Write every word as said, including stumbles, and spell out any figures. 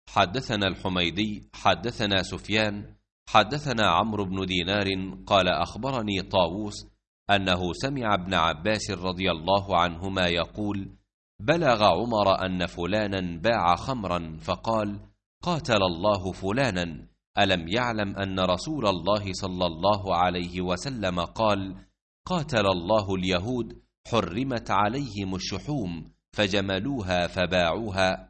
حدثنا الحميدي حدثنا سفيان حدثنا عمرو بن دينار قال أخبرني طاووس أنه سمع ابن عباس رضي الله عنهما يقول: بلغ عمر أن فلانا باع خمرا فقال: قاتل الله فلانا، ألم يعلم أن رسول الله صلى الله عليه وسلم قال: قاتل الله اليهود، حرمت عليهم الشحوم فجملوها فباعوها.